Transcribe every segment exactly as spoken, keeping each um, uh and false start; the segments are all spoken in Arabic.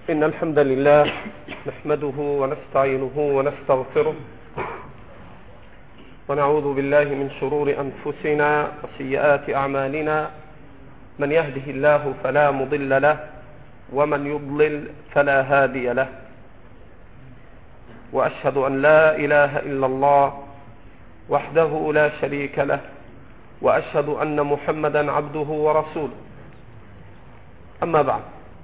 إن الحمد لله نحمده ونستعينه ونستغفره ونعوذ بالله من شرور أنفسنا وسيئات أعمالنا. من يهده الله فلا مضل له ومن يضلل فلا هادي له، وأشهد أن لا إله إلا الله وحده لا شريك له، وأشهد أن محمدا عبده ورسوله. أما بعد،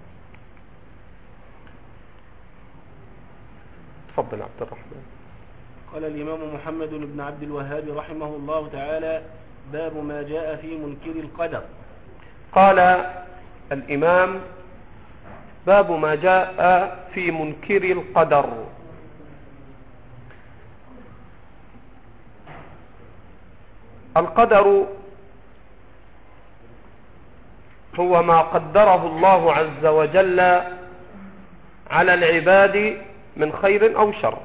تفضل عبد الرحمن. قال الإمام محمد بن عبد الوهاب رحمه الله تعالى: باب ما جاء في منكر القدر. قال الإمام: باب ما جاء في منكر القدر. القدر هو ما قدره الله عز وجل على العباد من خير أو شر.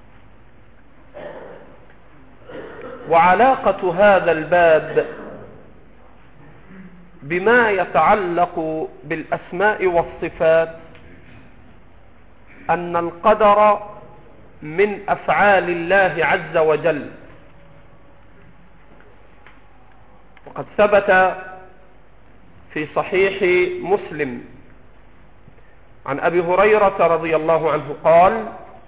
وعلاقة هذا الباب بما يتعلق بالأسماء والصفات أن القدر من أفعال الله عز وجل. وقد ثبت في صحيح مسلم عن أبي هريرة رضي الله عنه قال: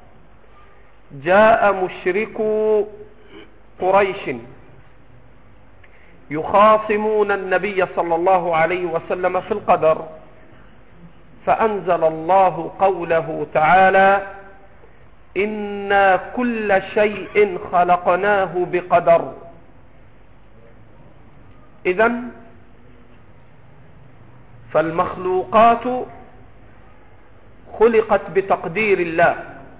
جاء مشركو قريش يخاصمون النبي صلى الله عليه وسلم في القدر، فأنزل الله قوله تعالى: إنا كل شيء خلقناه بقدر. إذن فالمخلوقات خلقت بتقدير الله،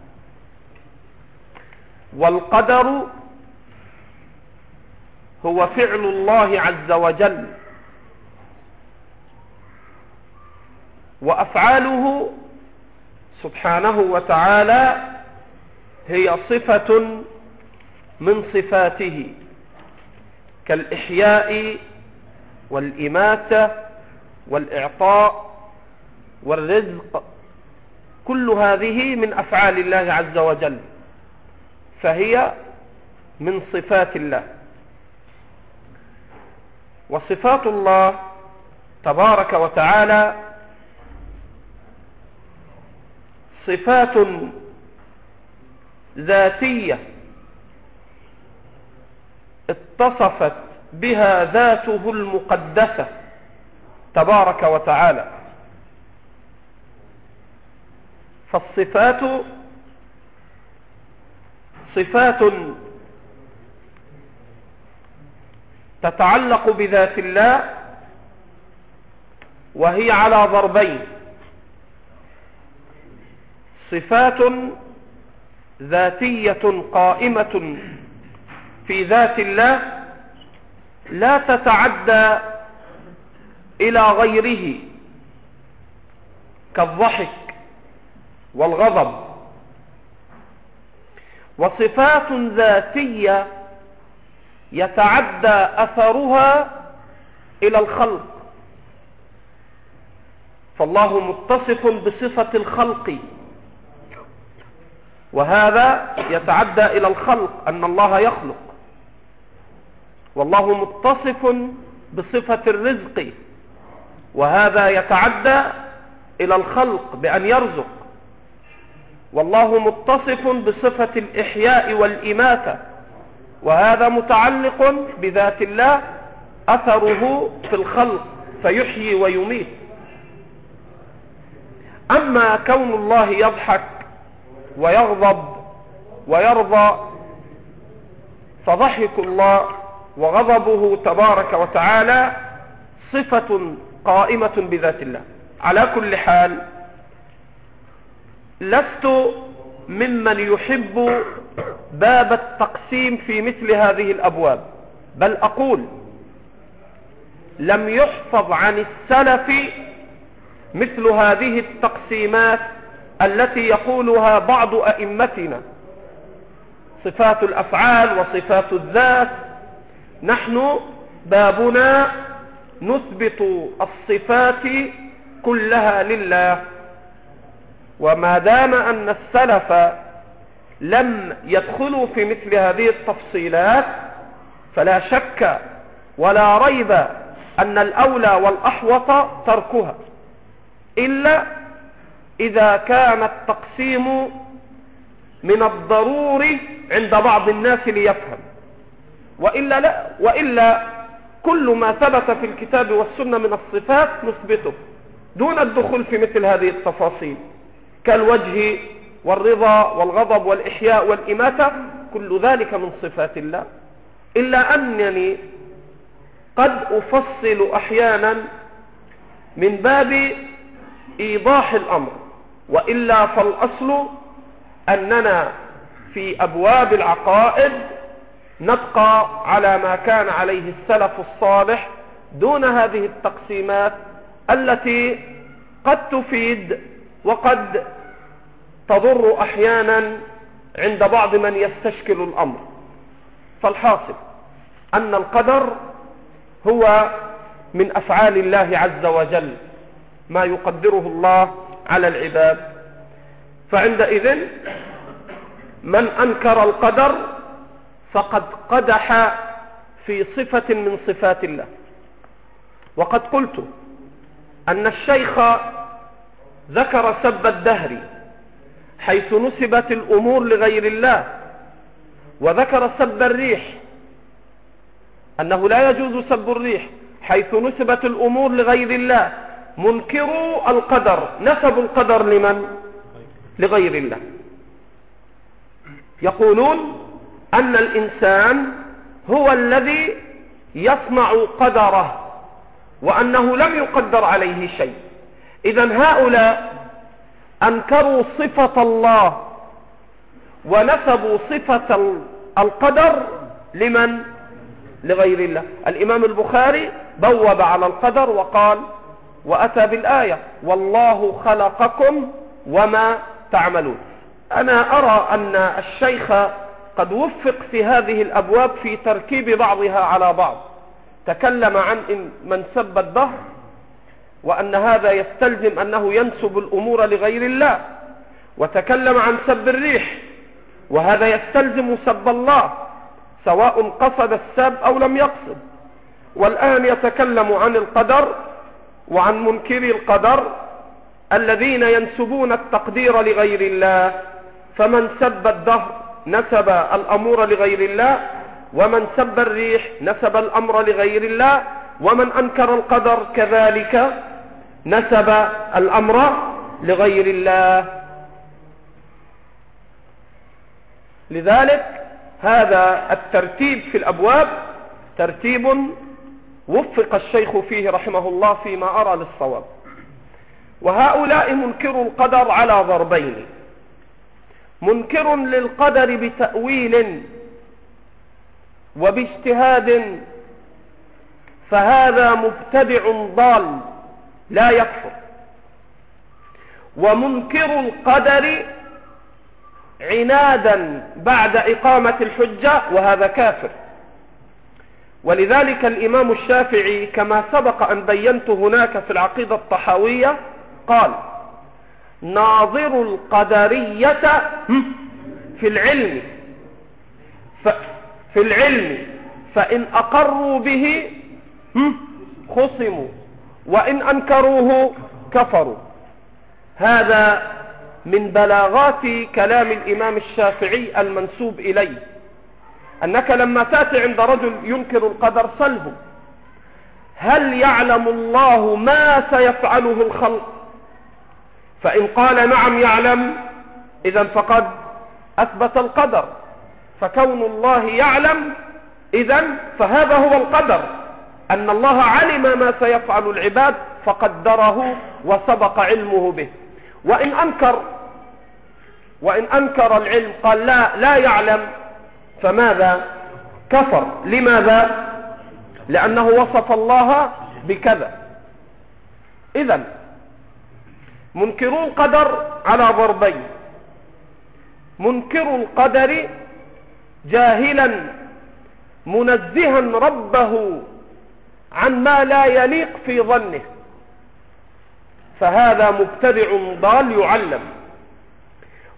والقدر هو فعل الله عز وجل، وأفعاله سبحانه وتعالى هي صفة من صفاته كالإحياء والإماتة والإعطاء والرزق. كل هذه من أفعال الله عز وجل، فهي من صفات الله. وصفات الله تبارك وتعالى صفات ذاتية اتصفت بها ذاته المقدسة تبارك وتعالى. فالصفات صفات تتعلق بذات الله، وهي على ضربين: صفات ذاتية قائمة في ذات الله لا تتعدى إلى غيره كالضحك والغضب، وصفات ذاتية يتعدى أثرها إلى الخلق. فالله متصف بصفة الخلق، وهذا يتعدى إلى الخلق أن الله يخلق. والله متصف بصفة الرزق، وهذا يتعدى إلى الخلق بأن يرزق. والله متصف بصفة الإحياء والإماتة، وهذا متعلق بذات الله أثره في الخلق فيحيي ويميت. أما كون الله يضحك ويغضب ويرضى، فضحك الله وغضبه تبارك وتعالى صفة قائمة بذات الله. على كل حال، لست ممن يحب باب التقسيم في مثل هذه الأبواب، بل أقول لم يحفظ عن السلف مثل هذه التقسيمات التي يقولها بعض أئمتنا: صفات الأفعال وصفات الذات. نحن بابنا نثبت الصفات كلها لله، وما دام أن السلف لم يدخلوا في مثل هذه التفصيلات فلا شك ولا ريب أن الأولى والأحوط تركها، إلا إذا كان التقسيم من الضروري عند بعض الناس ليفهم، وإلا, لا وإلا كل ما ثبت في الكتاب والسنة من الصفات نثبته دون الدخول في مثل هذه التفاصيل، كالوجه والرضا والغضب والإحياء والإماتة، كل ذلك من صفات الله، إلا أنني قد أفصل أحيانا من باب إيضاح الأمر، وإلا فالأصل أننا في أبواب العقائد نبقى على ما كان عليه السلف الصالح دون هذه التقسيمات التي قد تفيد وقد تضر أحيانا عند بعض من يستشكل الأمر. فالحاصل أن القدر هو من أفعال الله عز وجل، ما يقدره الله على العباد. فعندئذ من أنكر القدر فقد قدح في صفة من صفات الله. وقد قلت أن الشيخ ذكر سب الدهر حيث نسبت الأمور لغير الله، وذكر سب الريح أنه لا يجوز سب الريح حيث نسبت الأمور لغير الله. منكروا القدر نسبوا القدر لمن؟ لغير الله. يقولون أن الإنسان هو الذي يصنع قدره وأنه لم يقدر عليه شيء. إذن هؤلاء أنكروا صفة الله ونسبوا صفة القدر لمن؟ لغير الله. الإمام البخاري بوب على القدر وقال وأتى بالآية والله خلقكم وما تعملون. أنا أرى أن الشيخ قد وفق في هذه الأبواب في تركيب بعضها على بعض. تكلم عن من سب الدهر وأن هذا يستلزم أنه ينسب الأمور لغير الله، وتكلم عن سب الريح وهذا يستلزم سب الله سواء قصد السب أو لم يقصد. والآن يتكلم عن القدر وعن منكري القدر الذين ينسبون التقدير لغير الله. فمن سب الدهر نسب الأمور لغير الله، ومن سب الريح نسب الأمر لغير الله، ومن أنكر القدر كذلك نسب الأمر لغير الله. لذلك هذا الترتيب في الأبواب ترتيب وفق الشيخ فيه رحمه الله فيما أرى للصواب. وهؤلاء منكروا القدر على ضربين: منكر للقدر بتأويل وباجتهاد فهذا مبتدع ضال لا يكفر، ومنكر القدر عنادا بعد إقامة الحجة وهذا كافر. ولذلك الإمام الشافعي كما سبق أن بينت هناك في العقيدة الطحاوية قال ناظر القدرية في العلم في العلم فإن أقروا به خصموا وإن أنكروه كفروا. هذا من بلاغات كلام الإمام الشافعي المنسوب إليه، أنك لما تأتي عند رجل ينكر القدر سله هل يعلم الله ما سيفعله الخلق؟ فإن قال نعم يعلم إذن فقد أثبت القدر، فكون الله يعلم إذن فهذا هو القدر، أن الله علم ما سيفعل العباد فقدره وسبق علمه به. وإن أنكر وإن أنكر العلم قال لا لا يعلم فماذا؟ كفر. لماذا؟ لأنه وصف الله بكذا. إذن منكرو القدر على ضربين: منكر القدر جاهلا منزها ربه عن ما لا يليق في ظنه فهذا مبتدع ضال يعلم.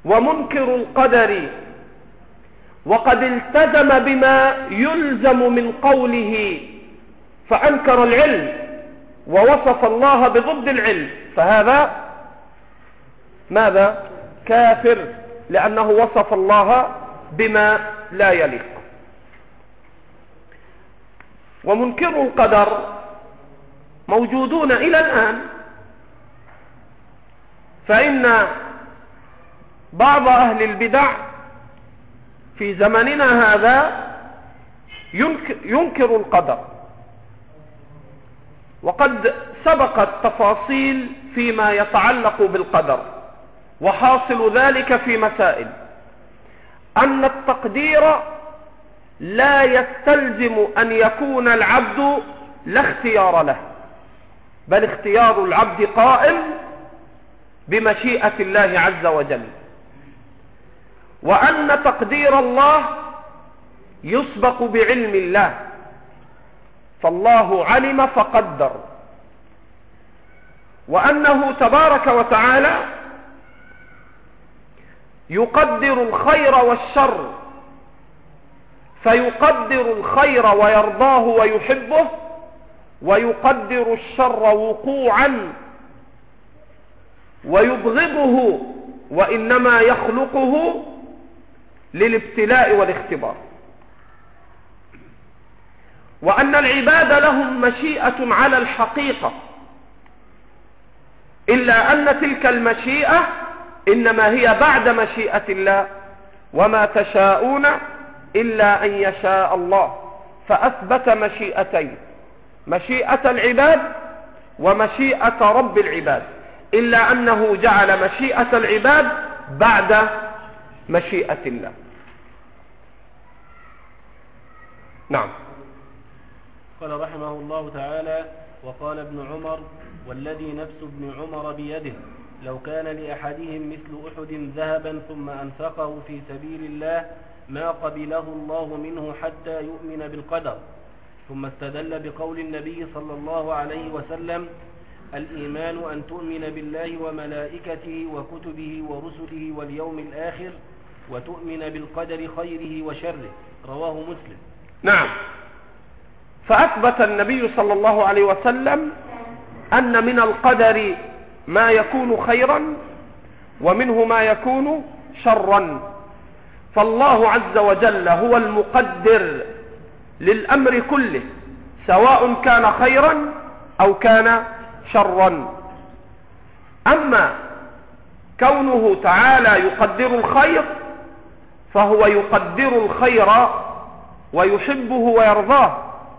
ومنكر القدر وقد التزم بما يلزم من قوله فأنكر العلم ووصف الله بضد العلم، فهذا ماذا؟ كافر، لأنه وصف الله بما لا يليق. ومنكر القدر موجودون إلى الآن، فإن بعض أهل البدع في زمننا هذا ينكر القدر، وقد سبقت تفاصيل فيما يتعلق بالقدر، وحاصل ذلك في مسائل: أن التقدير لا يستلزم أن يكون العبد لا اختيار له، بل اختيار العبد قائم بمشيئة الله عز وجل، وأن تقدير الله يسبق بعلم الله، فالله علم فقدر، وأنه تبارك وتعالى يقدر الخير والشر، فيقدر الخير ويرضاه ويحبه، ويقدر الشر وقوعا ويبغضه، وإنما يخلقه للابتلاء والاختبار. وأن العباد لهم مشيئة على الحقيقة، إلا أن تلك المشيئة إنما هي بعد مشيئة الله، وما تشاءون إلا أن يشاء الله، فأثبت مشيئتين: مشيئة العباد ومشيئة رب العباد، إلا أنه جعل مشيئة العباد بعد مشيئة الله. نعم. قال رحمه الله تعالى: وقال ابن عمر: والذي نفس ابن عمر بيده لو كان لأحدهم مثل أحد ذهبا ثم أنفقه في سبيل الله ما قبله الله منه حتى يؤمن بالقدر. ثم استدل بقول النبي صلى الله عليه وسلم: الإيمان أن تؤمن بالله وملائكته وكتبه ورسله واليوم الآخر وتؤمن بالقدر خيره وشره. رواه مسلم. نعم. فأثبت النبي صلى الله عليه وسلم أن من القدر ما يكون خيرا ومنه ما يكون شرا، فالله عز وجل هو المقدر للأمر كله، سواء كان خيرا أو كان شرا. أما كونه تعالى يقدر الخير فهو يقدر الخير ويحبه ويرضاه،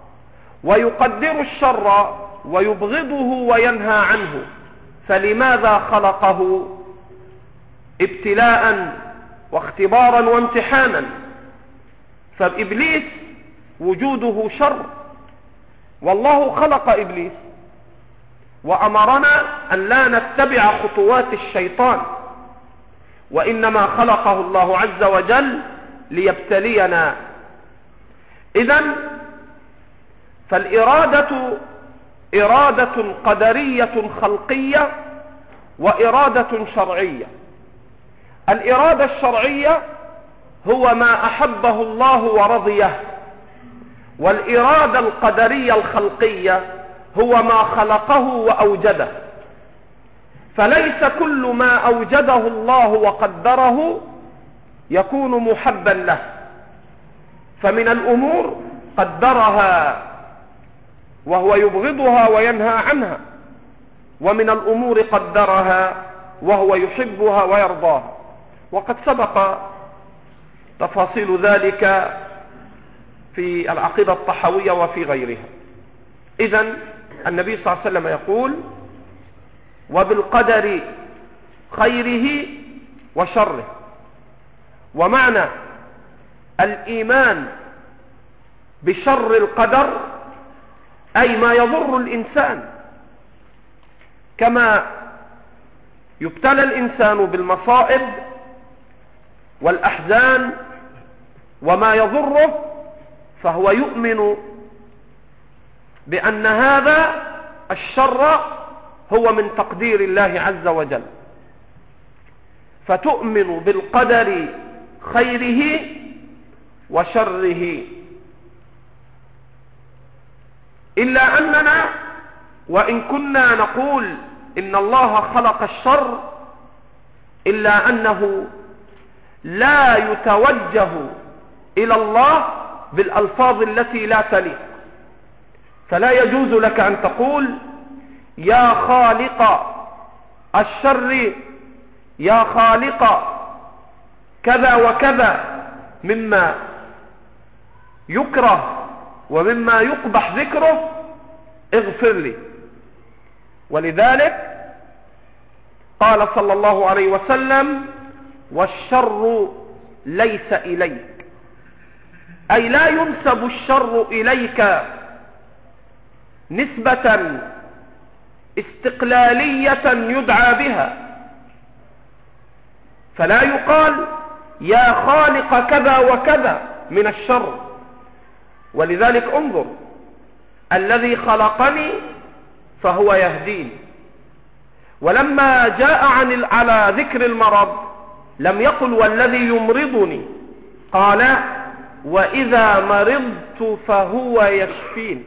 ويقدر الشر ويبغضه وينهى عنه، فلماذا خلقه؟ ابتلاء واختبارا وامتحانا. فإبليس وجوده شر، والله خلق إبليس وأمرنا أن لا نتبع خطوات الشيطان، وإنما خلقه الله عز وجل ليبتلينا. إذن فالإرادة إرادة قدرية خلقية وإرادة شرعية. الإرادة الشرعية هو ما أحبه الله ورضيه، والإرادة القدرية الخلقية هو ما خلقه وأوجده. فليس كل ما أوجده الله وقدره يكون محبا له، فمن الأمور قدرها وهو يبغضها وينهى عنها، ومن الأمور قدرها وهو يحبها ويرضاها، وقد سبق تفاصيل ذلك في العقيدة الطحاوية وفي غيرها. إذن النبي صلى الله عليه وسلم يقول: وبالقدر خيره وشره. ومعنى الإيمان بشر القدر أي ما يضر الإنسان، كما يبتلى الإنسان بالمصائب والأحزان وما يضره، فهو يؤمن بأن هذا الشر هو من تقدير الله عز وجل. فتؤمن بالقدر خيره وشره. إلا أننا وإن كنا نقول إن الله خلق الشر، إلا أنه لا يتوجه إلى الله بالألفاظ التي لا تليق. فلا يجوز لك أن تقول يا خالق الشر، يا خالق كذا وكذا مما يكره ومما يقبح ذكره، اغفر لي. ولذلك قال صلى الله عليه وسلم والشر ليس إليك، أي لا ينسب الشر إليك نسبة استقلالية يدعى بها. فلا يقال يا خالق كذا وكذا من الشر. ولذلك انظر، الذي خلقني فهو يهدين. ولما جاء عن على ذكر المرض لم يقل والذي يمرضني، قال وإذا مرضت فهو يشفين.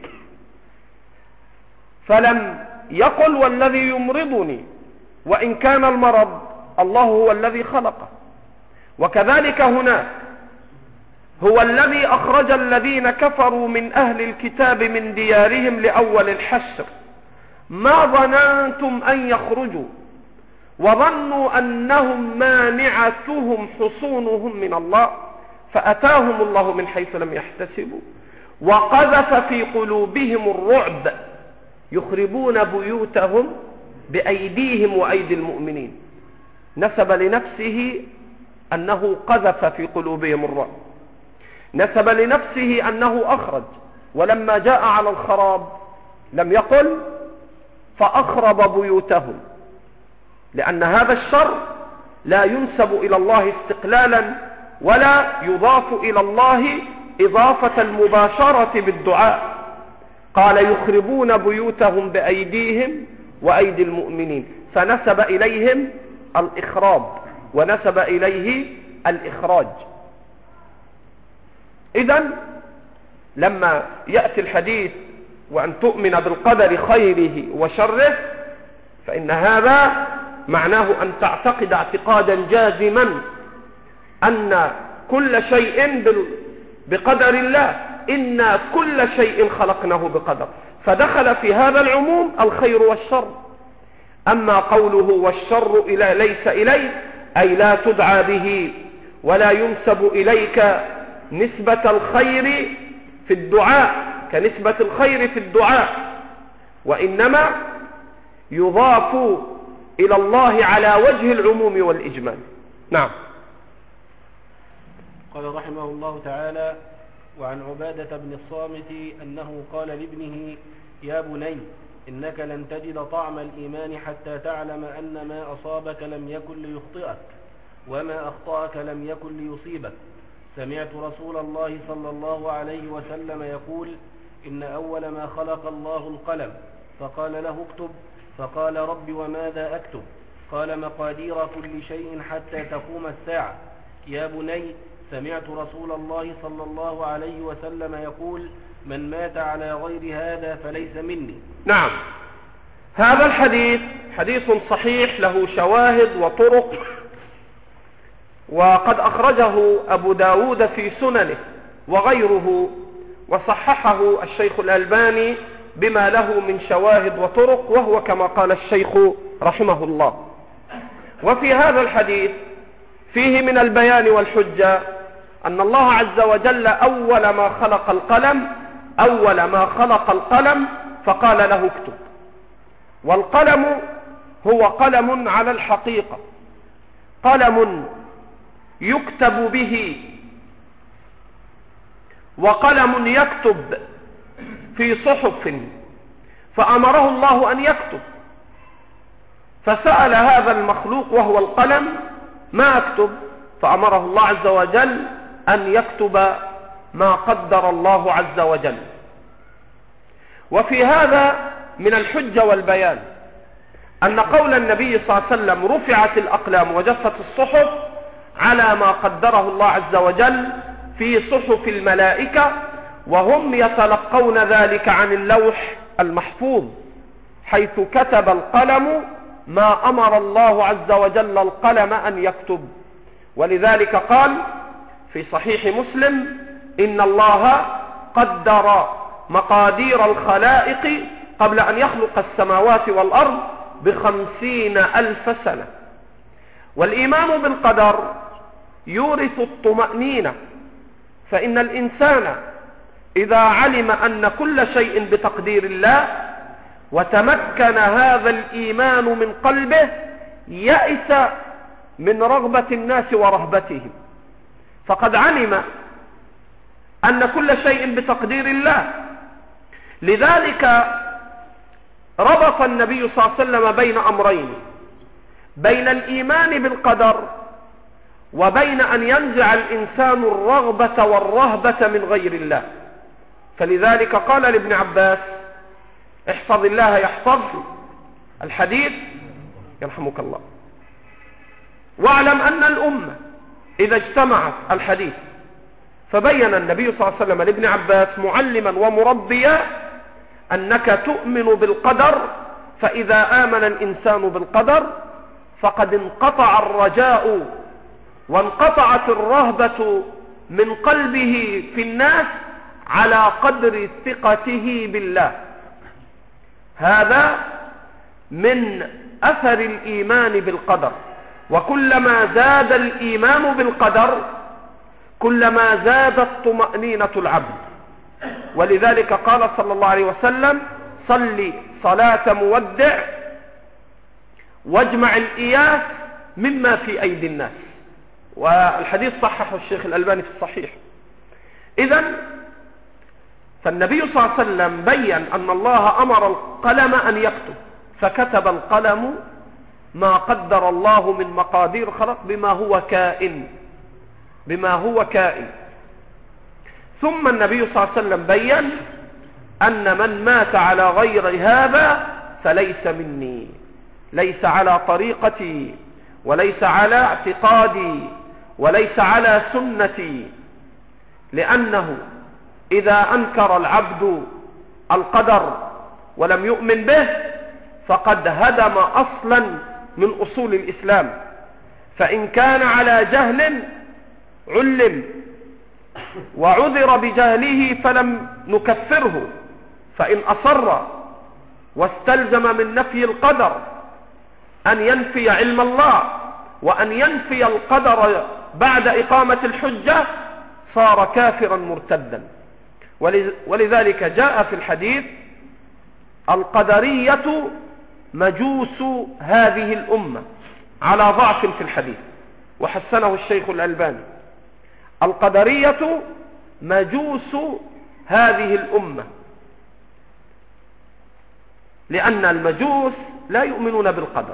فلم يقل والذي يمرضني، وإن كان المرض الله هو الذي خلقه. وكذلك هناك هو الذي أخرج الذين كفروا من أهل الكتاب من ديارهم لأول الحشر، ما ظننتم أن يخرجوا وظنوا أنهم مانعتهم حصونهم من الله فأتاهم الله من حيث لم يحتسبوا وقذف في قلوبهم الرعب يخربون بيوتهم بأيديهم وأيدي المؤمنين. نسب لنفسه أنه قذف في قلوبهم الرعب، نسب لنفسه أنه أخرج. ولما جاء على الخراب لم يقل فأخرب بيوتهم، لأن هذا الشر لا ينسب إلى الله استقلالا ولا يضاف إلى الله إضافة المباشرة بالدعاء. قال يخربون بيوتهم بأيديهم وأيدي المؤمنين، فنسب إليهم الإخراب ونسب إليه الإخراج. إذن لما يأتي الحديث وأن تؤمن بالقدر خيره وشره، فإن هذا معناه أن تعتقد اعتقادا جازما أن كل شيء بقدر الله، إن كل شيء خلقناه بقدر، فدخل في هذا العموم الخير والشر. أما قوله والشر إلى ليس إليك، أي لا تدعى به ولا ينسب إليك نسبة الخير في الدعاء كنسبة الخير في الدعاء، وإنما يضاف إلى الله على وجه العموم والإجمال. نعم. قال رحمه الله تعالى: وعن عبادة بن الصامت أنه قال لابنه: يا بني إنك لن تجد طعم الإيمان حتى تعلم أن ما أصابك لم يكن ليخطئك وما أخطأك لم يكن ليصيبك. سمعت رسول الله صلى الله عليه وسلم يقول: إن أول ما خلق الله القلم، فقال له اكتب، فقال: رب وماذا أكتب؟ قال: مقادير كل شيء حتى تقوم الساعة. يا بني سمعت رسول الله صلى الله عليه وسلم يقول: من مات على غير هذا فليس مني. نعم، هذا الحديث حديث صحيح له شواهد وطرق، وقد أخرجه أبو داود في سننه وغيره، وصححه الشيخ الألباني بما له من شواهد وطرق، وهو كما قال الشيخ رحمه الله. وفي هذا الحديث فيه من البيان والحجة أن الله عز وجل أول ما خلق القلم أول ما خلق القلم فقال له اكتب. والقلم هو قلم على الحقيقة، قلم يكتب به، وقلم يكتب في صحف، فأمره الله أن يكتب، فسأل هذا المخلوق وهو القلم: ما أكتب؟ فأمره الله عز وجل أن يكتب ما قدر الله عز وجل. وفي هذا من الحجة والبيان أن قول النبي صلى الله عليه وسلم رفعت الأقلام وجفت الصحف على ما قدره الله عز وجل في صحف الملائكة، وهم يتلقون ذلك عن اللوح المحفوظ، حيث كتب القلم ما أمر الله عز وجل القلم أن يكتب. ولذلك قال في صحيح مسلم: إن الله قدر مقادير الخلائق قبل أن يخلق السماوات والأرض بخمسين ألف سنة. والإيمان بالقدر يورث الطمأنينة، فإن الإنسان إذا علم أن كل شيء بتقدير الله وتمكن هذا الإيمان من قلبه يأس من رغبة الناس ورهبتهم، فقد علم أن كل شيء بتقدير الله. لذلك ربط النبي صلى الله عليه وسلم بين أمرين: بين الإيمان بالقدر وبين أن ينزع الإنسان الرغبة والرهبة من غير الله. فلذلك قال لابن عباس: احفظ الله يحفظ الحديث يرحمك الله. واعلم أن الأمة إذا اجتمعت الحديث، فبين النبي صلى الله عليه وسلم لابن عباس معلما ومربيا أنك تؤمن بالقدر، فإذا آمن الإنسان بالقدر فقد انقطع الرجاء وانقطعت الرهبة من قلبه في الناس على قدر ثقته بالله. هذا من أثر الإيمان بالقدر، وكلما زاد الإيمان بالقدر كلما زادت طمأنينة العبد. ولذلك قال صلى الله عليه وسلم: صل صلاة مودع واجمع الإياس مما في أيدي الناس. والحديث صححه الشيخ الألباني في الصحيح. إذن فالنبي صلى الله عليه وسلم بين أن الله أمر القلم أن يكتب، فكتب القلم ما قدر الله من مقادير خلق بما هو كائن بما هو كائن ثم النبي صلى الله عليه وسلم بين أن من مات على غير هذا فليس مني، ليس على طريقتي وليس على اعتقادي وليس على سنتي. لأنه إذا أنكر العبد القدر ولم يؤمن به فقد هدم أصلا من أصول الإسلام. فإن كان على جهل علم وعذر بجهله فلم نكفره، فإن أصر واستلزم من نفي القدر أن ينفي علم الله وأن ينفي القدر بعد إقامة الحجة صار كافرا مرتدا. ولذلك جاء في الحديث: القدرية مجوس هذه الأمة، على ضعف في الحديث وحسنه الشيخ الألباني. القدرية مجوس هذه الأمة، لأن المجوس لا يؤمنون بالقدر.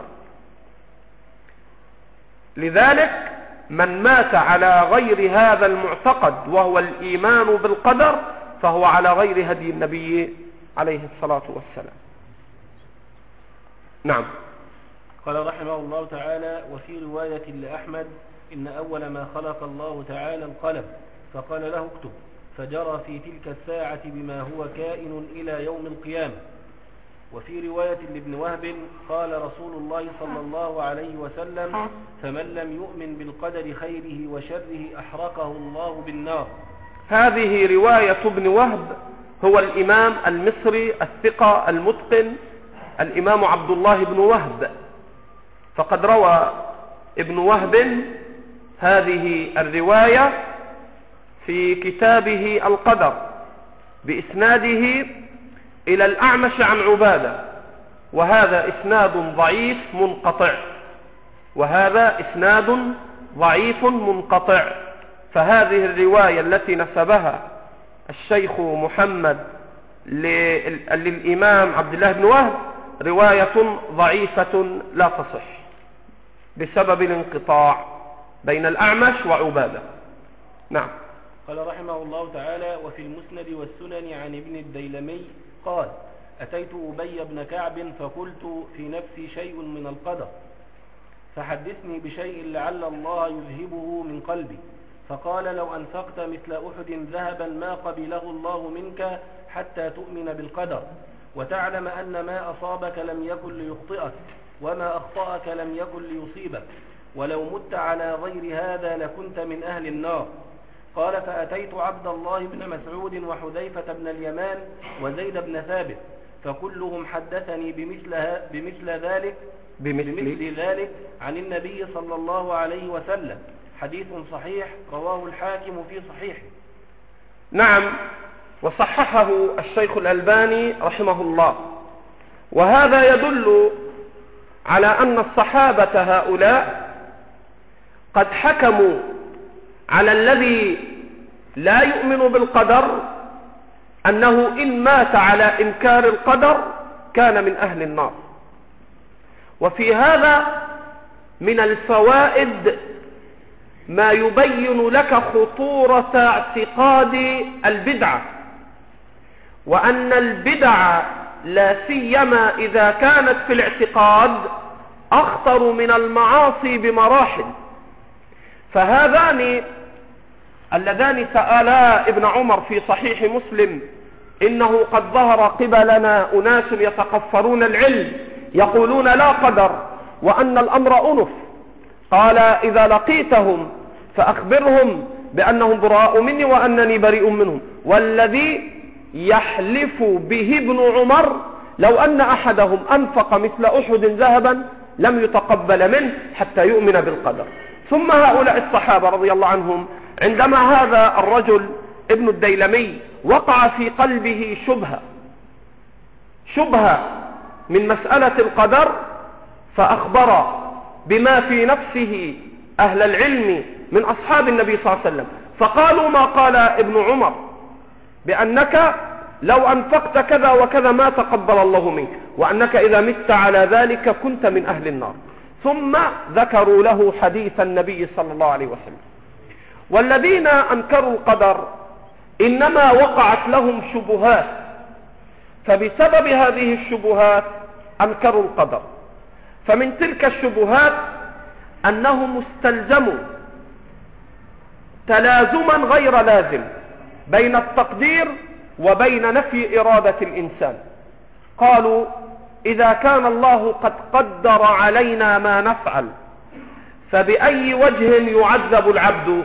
لذلك من مات على غير هذا المعتقد وهو الإيمان بالقدر فهو على غير هدي النبي عليه الصلاة والسلام. نعم. قال رحمه الله تعالى: وفي رواية لأحمد: إن أول ما خلق الله تعالى القلم فقال له اكتب، فجرى في تلك الساعة بما هو كائن إلى يوم القيامة. وفي رواية لابن وهب قال رسول الله صلى الله عليه وسلم: فمن لم يؤمن بالقدر خيره وشره أحرقه الله بالنار. هذه رواية ابن وهب، هو الإمام المصري الثقة المتقن الإمام عبد الله بن وهب. فقد روى ابن وهب هذه الرواية في كتابه القدر بإسناده إلى الأعمش عن عبادة، وهذا إسناد ضعيف منقطع وهذا إسناد ضعيف منقطع. فهذه الرواية التي نسبها الشيخ محمد للإمام عبد الله بن وهب رواية ضعيفة لا تصح بسبب الانقطاع بين الأعمش وعبادة. نعم. قال رحمه الله تعالى: وفي المسند والسنن عن ابن الديلمي قال: أتيت أبي بن كعب فقلت في نفسي شيء من القدر، فحدثني بشيء لعل الله يذهبه من قلبي. فقال لو أنفقت مثل أحد ذهبا ما قبله الله منك حتى تؤمن بالقدر، وتعلم أن ما أصابك لم يكن ليخطئك، وما أخطأك لم يكن ليصيبك، ولو مت على غير هذا لكنت من أهل النار. قال فأتيت عبد الله بن مسعود وحذيفة بن اليمان وزيد بن ثابت، فكلهم حدثني بمثل, بمثل ذلك بمثل, بمثل ذلك عن النبي صلى الله عليه وسلم. حديث صحيح رواه الحاكم في صحيحه. نعم، وصححه الشيخ الألباني رحمه الله. وهذا يدل على أن الصحابة هؤلاء قد حكموا على الذي لا يؤمن بالقدر أنه إن مات على إنكار القدر كان من أهل النار. وفي هذا من الفوائد ما يبين لك خطورة اعتقاد البدعة، وأن البدعة لا سيما إذا كانت في الاعتقاد أخطر من المعاصي بمراحل. فهذان اللذان سألا ابن عمر في صحيح مسلم إنه قد ظهر قبلنا أناس يتقفرون العلم يقولون لا قدر وأن الأمر أنف، قال إذا لقيتهم فأخبرهم بأنهم براء مني وأنني بريء منهم. والذي يحلف به ابن عمر لو أن أحدهم أنفق مثل أحد ذهبا لم يتقبل منه حتى يؤمن بالقدر. ثم هؤلاء الصحابة رضي الله عنهم عندما هذا الرجل ابن الديلمي وقع في قلبه شبهة شبهة من مسألة القدر، فأخبر بما في نفسه أهل العلم من أصحاب النبي صلى الله عليه وسلم، فقالوا ما قال ابن عمر بأنك لو أنفقت كذا وكذا ما تقبل الله منك، وأنك إذا مت على ذلك كنت من أهل النار. ثم ذكروا له حديث النبي صلى الله عليه وسلم. والذين أنكروا القدر إنما وقعت لهم شبهات، فبسبب هذه الشبهات أنكروا القدر. فمن تلك الشبهات أنهم استلزموا تلازما غير لازم بين التقدير وبين نفي إرادة الإنسان. قالوا إذا كان الله قد قدر علينا ما نفعل فبأي وجه يعذب العبد؟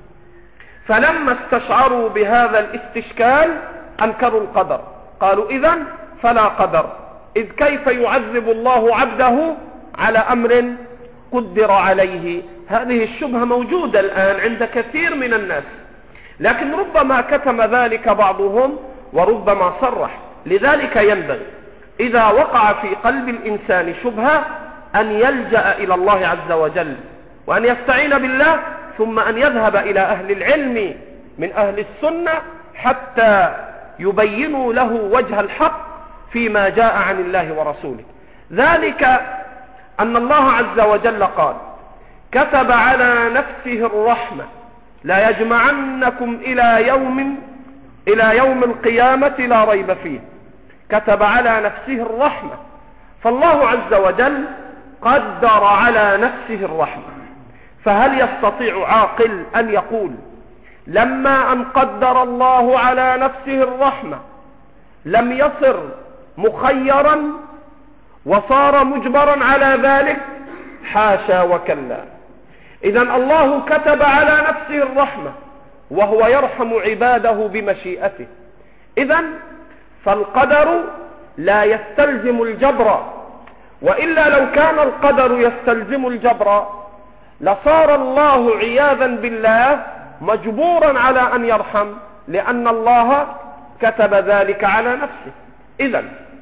فلما استشعروا بهذا الاستشكال أنكروا القدر، قالوا إذن فلا قدر، إذ كيف يعذب الله عبده على أمر قدر عليه؟ هذه الشبهة موجودة الآن عند كثير من الناس، لكن ربما كتم ذلك بعضهم وربما صرح. لذلك ينبغي إذا وقع في قلب الإنسان شبهة أن يلجأ إلى الله عز وجل وأن يستعين بالله، ثم أن يذهب إلى أهل العلم من أهل السنة حتى يبينوا له وجه الحق فيما جاء عن الله ورسوله. ذلك أن الله عز وجل قال كتب على نفسه الرحمة لا يجمعنكم إلى يوم إلى يوم القيامة لا ريب فيه. كتب على نفسه الرحمة، فالله عز وجل قدر على نفسه الرحمة. فهل يستطيع عاقل أن يقول لما أن قدر الله على نفسه الرحمة لم يصر مخيرا وصار مجبرا على ذلك؟ حاشا وكلا. إذن الله كتب على نفسه الرحمة وهو يرحم عباده بمشيئته. إذن فالقدر لا يستلزم الجبر، وإلا لو كان القدر يستلزم الجبر لصار الله عياذا بالله مجبورا على أن يرحم، لأن الله كتب ذلك على نفسه. إذن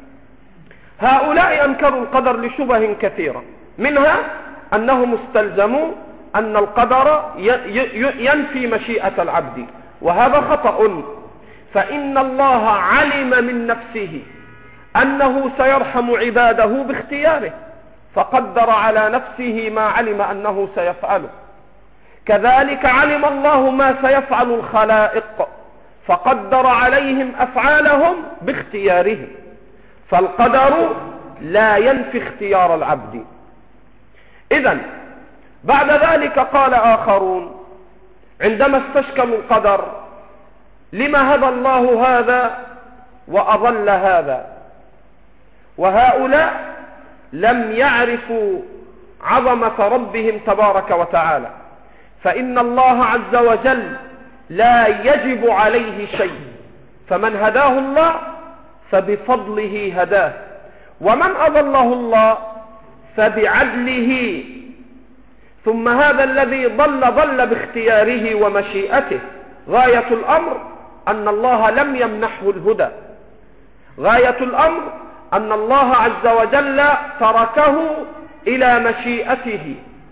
هؤلاء أنكروا القدر لشبه كثيرة، منها أنهم استلزموا أن القدر ينفي مشيئة العبد، وهذا خطأ. فإن الله علم من نفسه أنه سيرحم عباده باختياره، فقدر على نفسه ما علم أنه سيفعله. كذلك علم الله ما سيفعل الخلائق، فقدر عليهم أفعالهم باختيارهم. فالقدر لا ينفي اختيار العبد. إذن بعد ذلك قال آخرون عندما استشكلوا القدر: لما هدى الله هذا وأضل هذا؟ وهؤلاء لم يعرفوا عظمة ربهم تبارك وتعالى، فإن الله عز وجل لا يجب عليه شيء، فمن هداه الله فبفضله هداه، ومن أضله الله فبعدله. ثم هذا الذي ضل ضل باختياره ومشيئته. غاية الأمر أن الله لم يمنحه الهدى، غاية الأمر أن الله عز وجل تركه إلى مشيئته،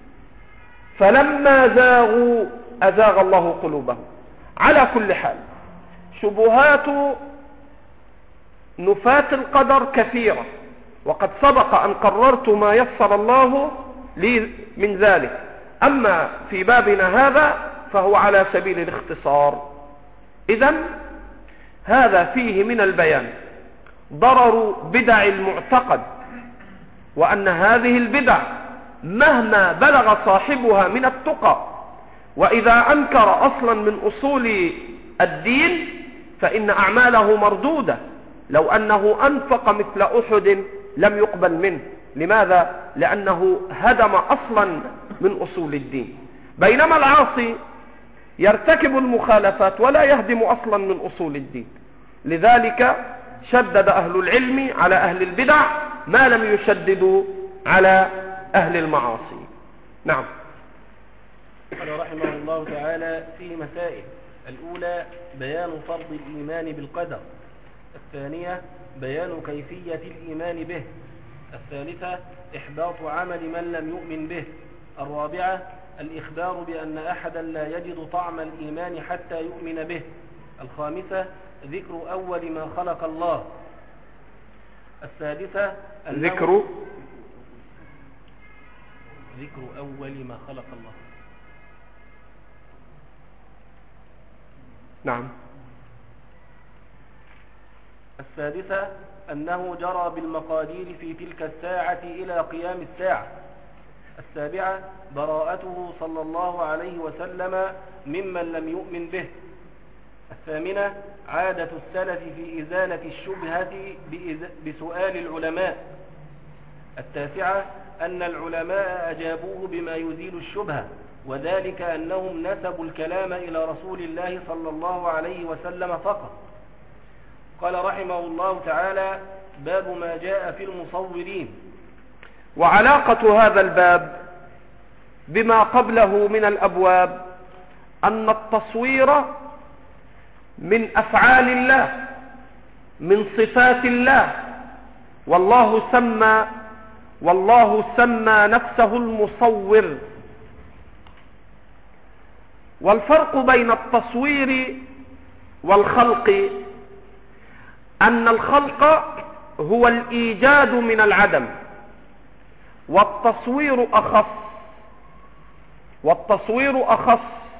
فلما زاغوا أزاغ الله قلوبهم. على كل حال، شبهات نفاة القدر كثيرة، وقد سبق أن قررت ما يسر الله لي من ذلك. أما في بابنا هذا فهو على سبيل الاختصار. إذن هذا فيه من البيان ضرر بدع المعتقد، وأن هذه البدع مهما بلغ صاحبها من التقى، وإذا أنكر أصلا من أصول الدين فإن أعماله مردودة. لو أنه أنفق مثل أحد لم يقبل منه. لماذا؟ لأنه هدم أصلا من أصول الدين، بينما العاصي يرتكب المخالفات ولا يهدم أصلا من أصول الدين. لذلك شدد أهل العلم على أهل البدع ما لم يشددوا على أهل المعاصي. نعم. قال رحمه الله تعالى فيه مسائل: الأولى بيان فرض الإيمان بالقدر، الثانية بيان كيفية الإيمان به، الثالثة إحباط عمل من لم يؤمن به، الرابعة الإخبار بأن أحدا لا يجد طعم الإيمان حتى يؤمن به، الخامسة ذكر أول ما خلق الله، السادسة ذكر ذكر أول ما خلق الله. نعم. السادسة أنه جرى بالمقادير في تلك الساعة إلى قيام الساعة. السابعة براءته صلى الله عليه وسلم ممن لم يؤمن به. الثامنة عادة السلف في إزالة الشبهة بسؤال العلماء. التاسعة أن العلماء أجابوه بما يزيل الشبهة، وذلك أنهم نسبوا الكلام إلى رسول الله صلى الله عليه وسلم فقط. قال رحمه الله تعالى: باب ما جاء في المصورين. وعلاقة هذا الباب بما قبله من الأبواب أن التصوير من أفعال الله، من صفات الله، والله سمى والله سمى نفسه المصور. والفرق بين التصوير والخلق أن الخلق هو الإيجاد من العدم، والتصوير أخص والتصوير أخص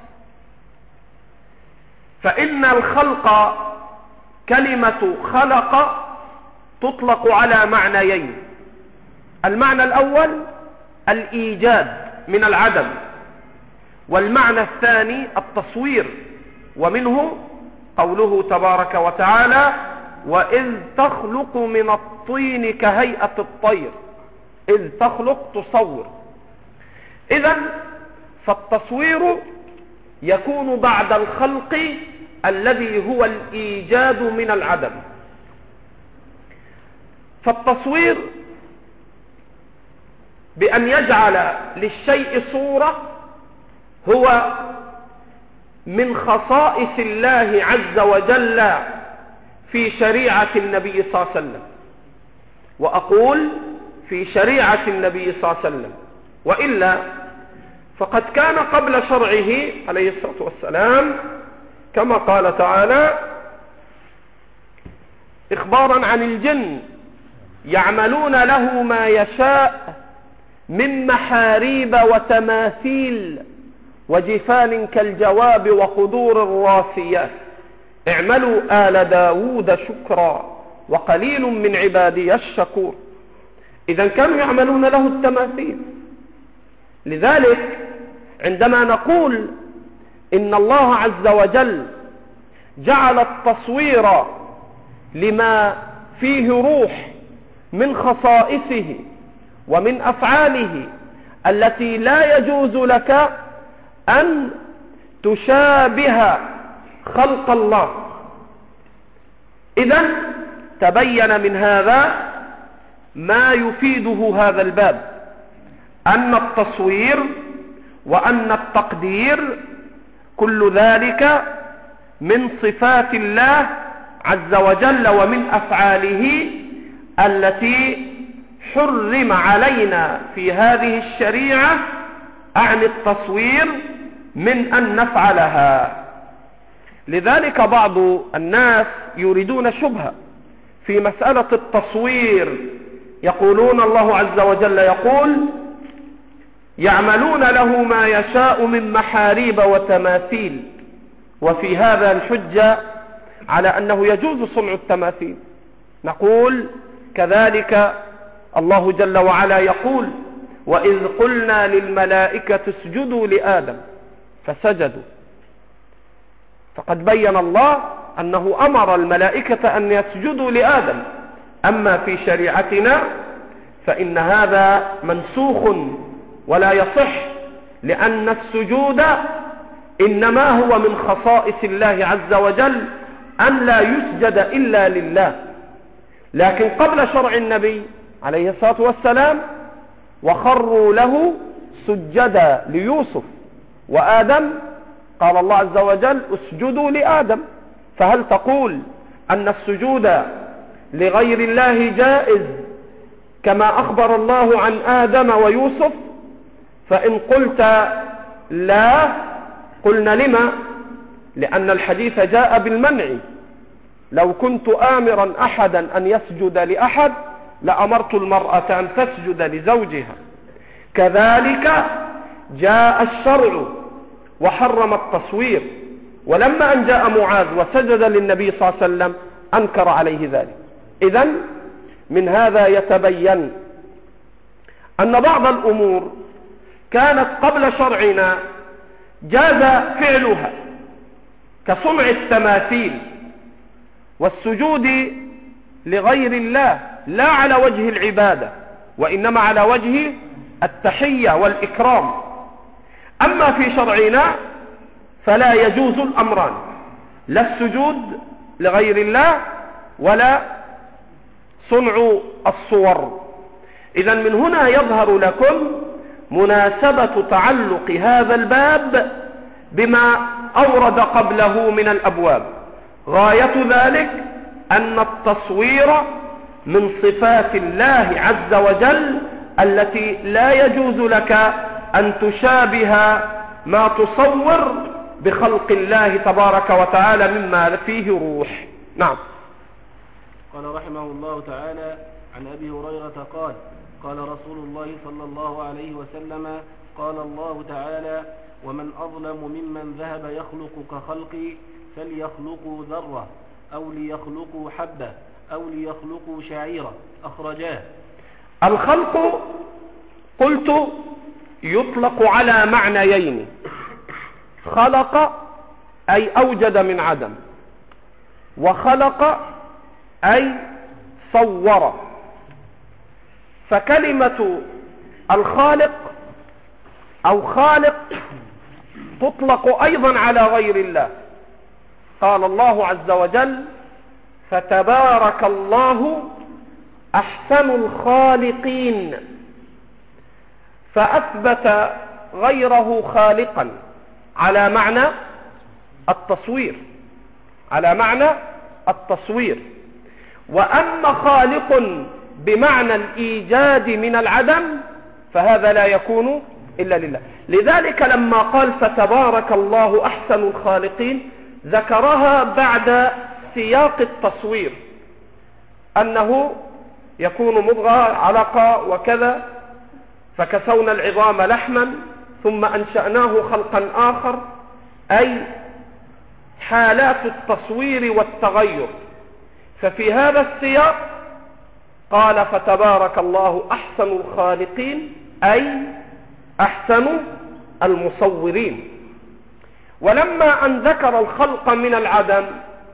فإن الخلق كلمة خلق تطلق على معنيين: المعنى الأول الإيجاد من العدم، والمعنى الثاني التصوير، ومنه قوله تبارك وتعالى: وإذ تخلق من الطين كهيئة الطير. إذ تخلق تصور. إذن فالتصوير يكون بعد الخلق الذي هو الإيجاد من العدم. فالتصوير بأن يجعل للشيء صورة هو من خصائص الله عز وجل في شريعة النبي صلى الله عليه وسلم، وأقول في شريعة النبي صلى الله عليه وسلم، وإلا فقد كان قبل شرعه عليه الصلاة والسلام كما قال تعالى إخبارا عن الجن: يعملون له ما يشاء من محاريب وتماثيل وجفان كالجواب وقدور الراسيات اعملوا آل داود شكرا وقليل من عبادي الشكور. إذا كانوا يعملون له التماثيل. لذلك عندما نقول إن الله عز وجل جعل التصوير لما فيه روح من خصائصه ومن أفعاله التي لا يجوز لك أن تشابه خلق الله، إذن تبين من هذا ما يفيده هذا الباب، أن التصوير وأن التقدير كل ذلك من صفات الله عز وجل ومن أفعاله التي حرم علينا في هذه الشريعة عن التصوير من أن نفعلها. لذلك بعض الناس يريدون شبهة في مسألة التصوير، يقولون الله عز وجل يقول يعملون له ما يشاء من محاريب وتماثيل، وفي هذا الحجة على أنه يجوز صنع التماثيل. نقول كذلك الله جل وعلا يقول وإذ قلنا للملائكة اسجدوا لآدم فسجدوا، فقد بين الله أنه أمر الملائكة أن يسجدوا لآدم. أما في شريعتنا فإن هذا منسوخ ولا يصح، لأن السجود إنما هو من خصائص الله عز وجل أن لا يسجد إلا لله. لكن قبل شرع النبي عليه الصلاة والسلام وخروا له سجدا ليوسف وآدم، قال الله عز وجل اسجدوا لآدم. فهل تقول أن السجود لغير الله جائز كما أخبر الله عن آدم ويوسف؟ فإن قلت لا قلنا لما؟ لأن الحديث جاء بالمنع. لو كنت آمرا أحدا أن يسجد لأحد لأمرت المرأة أن تسجد لزوجها. كذلك جاء الشرع وحرم التصوير، ولما أن جاء معاذ وسجد للنبي صلى الله عليه وسلم أنكر عليه ذلك. إذن من هذا يتبين أن بعض الأمور كانت قبل شرعنا جاز فعلها كصنع التماثيل والسجود لغير الله، لا على وجه العبادة وإنما على وجه التحية والإكرام. أما في شرعنا فلا يجوز الأمران، لا السجود لغير الله ولا صنع الصور. إذن من هنا يظهر لكم مناسبة تعلق هذا الباب بما أورد قبله من الأبواب. غاية ذلك أن التصوير من صفات الله عز وجل التي لا يجوز لك أن تشابه ما تصور بخلق الله تبارك وتعالى مما فيه روح. نعم. قال رحمه الله تعالى عن أبي هريرة قال قال رسول الله صلى الله عليه وسلم قال الله تعالى ومن أظلم ممن ذهب يخلق كخلقي فليخلقوا ذرة أو ليخلقوا حبة أو ليخلقوا شعيرة. أخرجاه. الخلق قلت يطلق على معنيين: خلق أي أوجد من عدم، وخلق أي صور. فكلمة الخالق أو خالق تطلق أيضا على غير الله. قال الله عز وجل فتبارك الله أحسن الخالقين، فأثبت غيره خالقا على معنى التصوير، على معنى التصوير. وأما خالق بمعنى الإيجاد من العدم فهذا لا يكون إلا لله. لذلك لما قال فتبارك الله أحسن الخالقين ذكرها بعد سياق التصوير، أنه يكون مضغة علقة وكذا، فكسونا العظام لحما ثم أنشأناه خلقا آخر، أي حالات التصوير والتغير. ففي هذا السياق قال فتبارك الله أحسن الخالقين أي أحسن المصورين. ولما أن ذكر الخلق من العدم،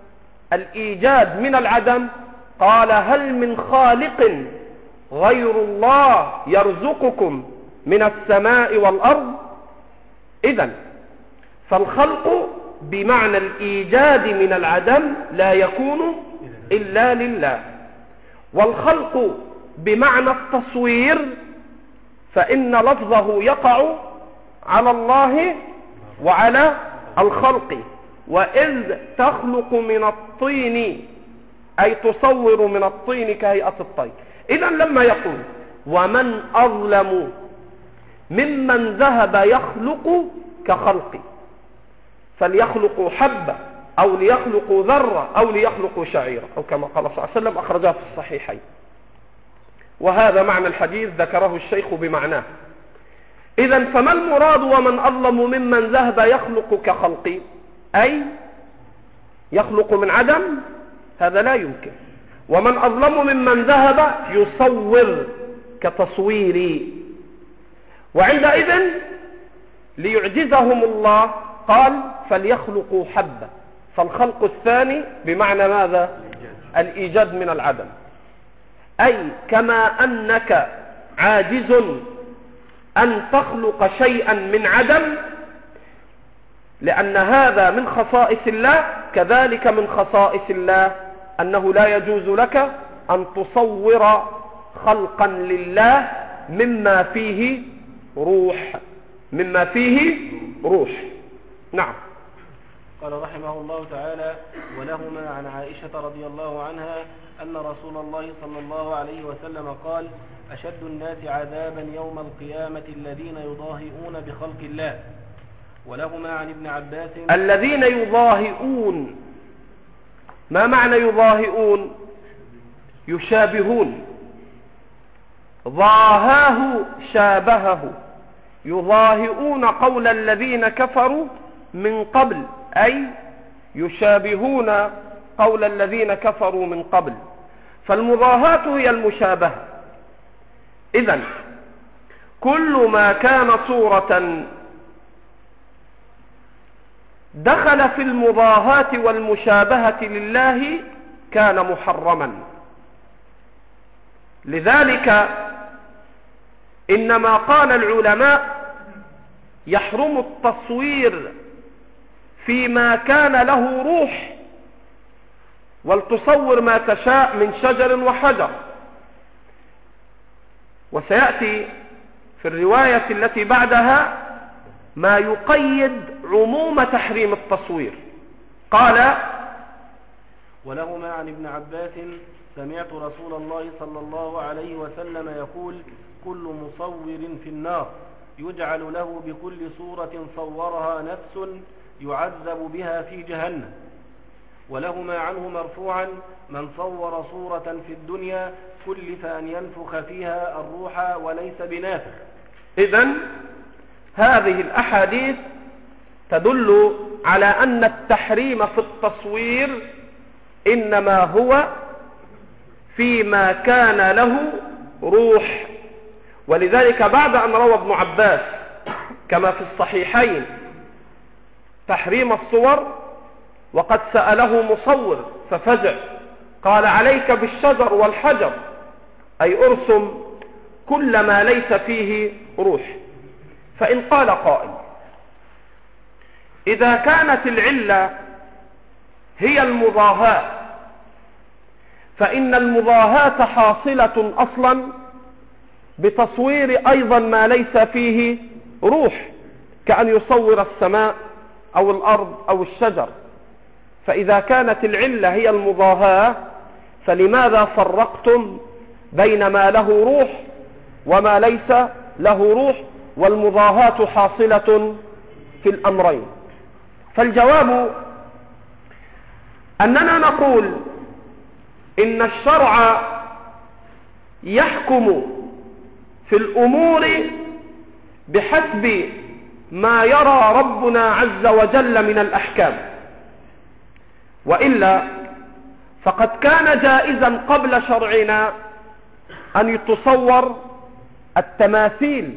الإيجاد من العدم، قال هل من خالق غير الله يرزقكم من السماء والأرض؟ إذن فالخلق بمعنى الإيجاد من العدم لا يكون إلا لله، والخلق بمعنى التصوير فإن لفظه يقع على الله وعلى الخلق. وإذ تخلق من الطين أي تصور من الطين كهيئة الطير. إذن لما يقول ومن أظلم ممن ذهب يخلق كخلقي، فليخلقوا حبة أو ليخلقوا ذرة أو ليخلقوا شعيرة، أو كما قال صلى الله عليه وسلم أخرجها في الصحيحين. وهذا معنى الحديث ذكره الشيخ بمعناه. إذن فما المراد ومن أظلم ممن ذهب يخلق كخلقي؟ أي يخلق من عدم، هذا لا يمكن. ومن أظلم ممن ذهب يصور كتصويري. وعندئذ ليعجزهم الله قال فليخلقوا حبة، فالخلق الثاني بمعنى ماذا؟ الإيجاد من العدم. أي كما أنك عاجز أن تخلق شيئا من عدم لأن هذا من خصائص الله، كذلك من خصائص الله أنه لا يجوز لك أن تصور خلقا لله مما فيه روح، مما فيه روح. نعم. قال رحمه الله تعالى: ولهما عن عائشة رضي الله عنها أن رسول الله صلى الله عليه وسلم قال: أشد الناس عذابا يوم القيامة الذين يضاهئون بخلق الله. ولهما عن ابن عباس الذين يضاهئون. ما معنى يضاهئون؟ يشابهون. ضاهاه شابهه. يضاهئون قول الذين كفروا من قبل، أي يشابهون قول الذين كفروا من قبل. فالمضاهاة هي المشابهة. إذن كل ما كان صورة دخل في المضاهاة والمشابهة لله كان محرما. لذلك إنما قال العلماء يحرم التصوير فيما كان له روح، ولتصور ما تشاء من شجر وحجر. وسيأتي في الرواية التي بعدها ما يقيد عموم تحريم التصوير. قال: ولهما عن ابن عباس سمعت رسول الله صلى الله عليه وسلم يقول: كل مصور في النار يجعل له بكل صورة صورها نفس يعذب بها في جهنم. ولهما عنه مرفوعا: من صور صورة في الدنيا كلف أن ينفخ فيها الروح وليس بنافخ. إذن هذه الأحاديث تدل على أن التحريم في التصوير إنما هو فيما كان له روح. ولذلك بعد أن روى ابن عباس كما في الصحيحين تحريم الصور، وقد سأله مصور ففزع قال: عليك بالشجر والحجر، أي أرسم كل ما ليس فيه روح. فإن قال قائل: إذا كانت العلة هي المضاهاة، فإن المضاهاة حاصلة أصلا بتصوير أيضا ما ليس فيه روح، كأن يصور السماء أو الأرض أو الشجر. فإذا كانت العلة هي المضاهاة فلماذا فرقتم بين ما له روح وما ليس له روح، والمضاهاة حاصلة في الأمرين؟ فالجواب أننا نقول إن الشرع يحكم في الأمور بحسب ما يرى ربنا عز وجل من الأحكام، وإلا فقد كان جائزا قبل شرعنا أن يتصور التماثيل،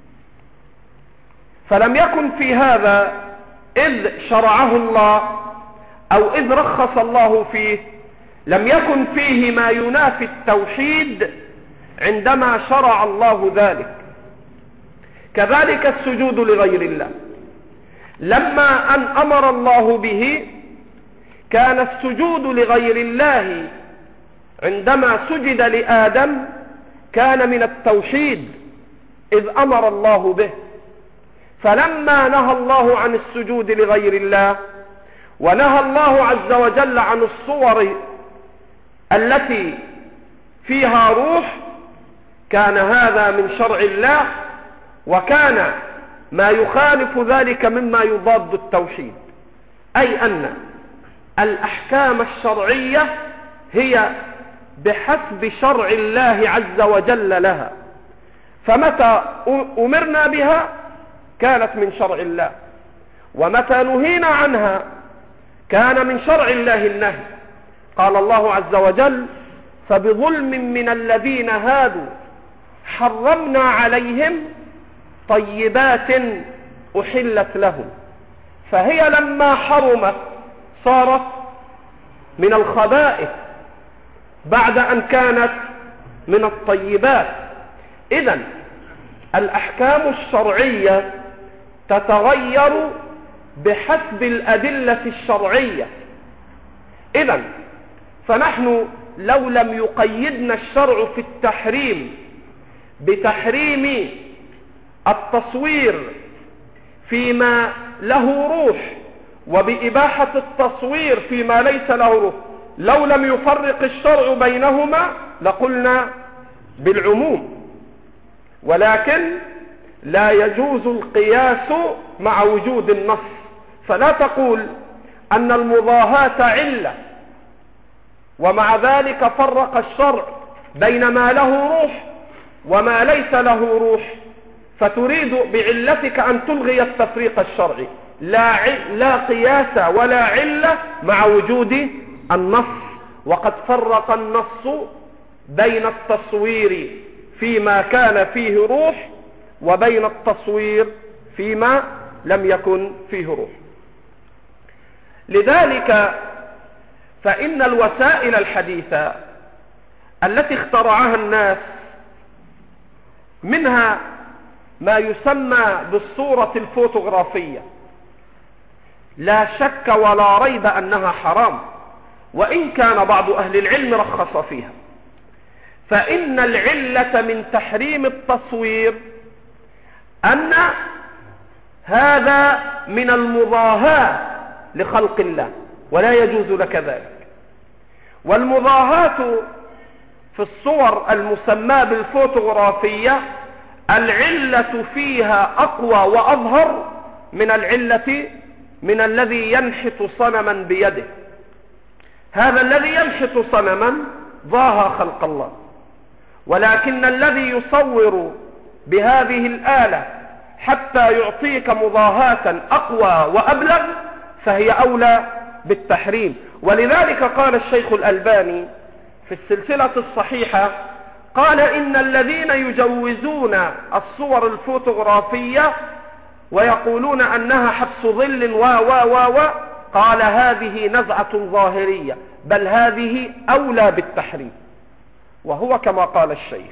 فلم يكن في هذا إذ شرعه الله أو إذ رخص الله فيه، لم يكن فيه ما ينافي التوحيد عندما شرع الله ذلك. كذلك السجود لغير الله، لما أن أمر الله به كان السجود لغير الله عندما سجد لآدم كان من التوحيد إذ أمر الله به. فلما نهى الله عن السجود لغير الله ونهى الله عز وجل عن الصور التي فيها روح، كان هذا من شرع الله، وكان ما يخالف ذلك مما يضاد التوحيد، أي أن الأحكام الشرعية هي بحسب شرع الله عز وجل لها، فمتى أمرنا بها كانت من شرع الله، ومتى نهينا عنها كان من شرع الله النهي. قال الله عز وجل: فبظلم من الذين هادوا حرمنا عليهم طيبات أحلت لهم. فهي لما حرمت صارت من الخبائث بعد أن كانت من الطيبات. إذن الأحكام الشرعية تتغير بحسب الأدلة الشرعية. إذن فنحن لو لم يقيدنا الشرع في التحريم بتحريم التصوير فيما له روح وبإباحة التصوير فيما ليس له روح، لو لم يفرق الشرع بينهما لقلنا بالعموم. ولكن لا يجوز القياس مع وجود النص، فلا تقول أن المضاهاة علة ومع ذلك فرق الشرع بين ما له روح وما ليس له روح، فتريد بعلتك أن تلغي التفريق الشرعي. لا, لا قياس ولا علة مع وجود النص، وقد فرق النص بين التصوير فيما كان فيه روح وبين التصوير فيما لم يكن فيه روح. لذلك فإن الوسائل الحديثة التي اخترعها الناس منها ما يسمى بالصورة الفوتوغرافية، لا شك ولا ريب أنها حرام، وإن كان بعض أهل العلم رخص فيها. فإن العلة من تحريم التصوير أن هذا من المضاهاة لخلق الله ولا يجوز لك ذلك. والمضاهاة في الصور المسمى بالفوتوغرافية العلة فيها أقوى وأظهر من العلة من الذي ينحت صنما بيده. هذا الذي ينحت صنما ضاهى خلق الله، ولكن الذي يصور بهذه الآلة حتى يعطيك مضاهاة أقوى وأبلغ فهي أولى بالتحريم. ولذلك قال الشيخ الألباني في السلسلة الصحيحة، قال: إن الذين يجوزون الصور الفوتوغرافية ويقولون أنها حبس ظل و و و و قال هذه نزعة ظاهرية، بل هذه أولى بالتحريم، وهو كما قال الشيخ.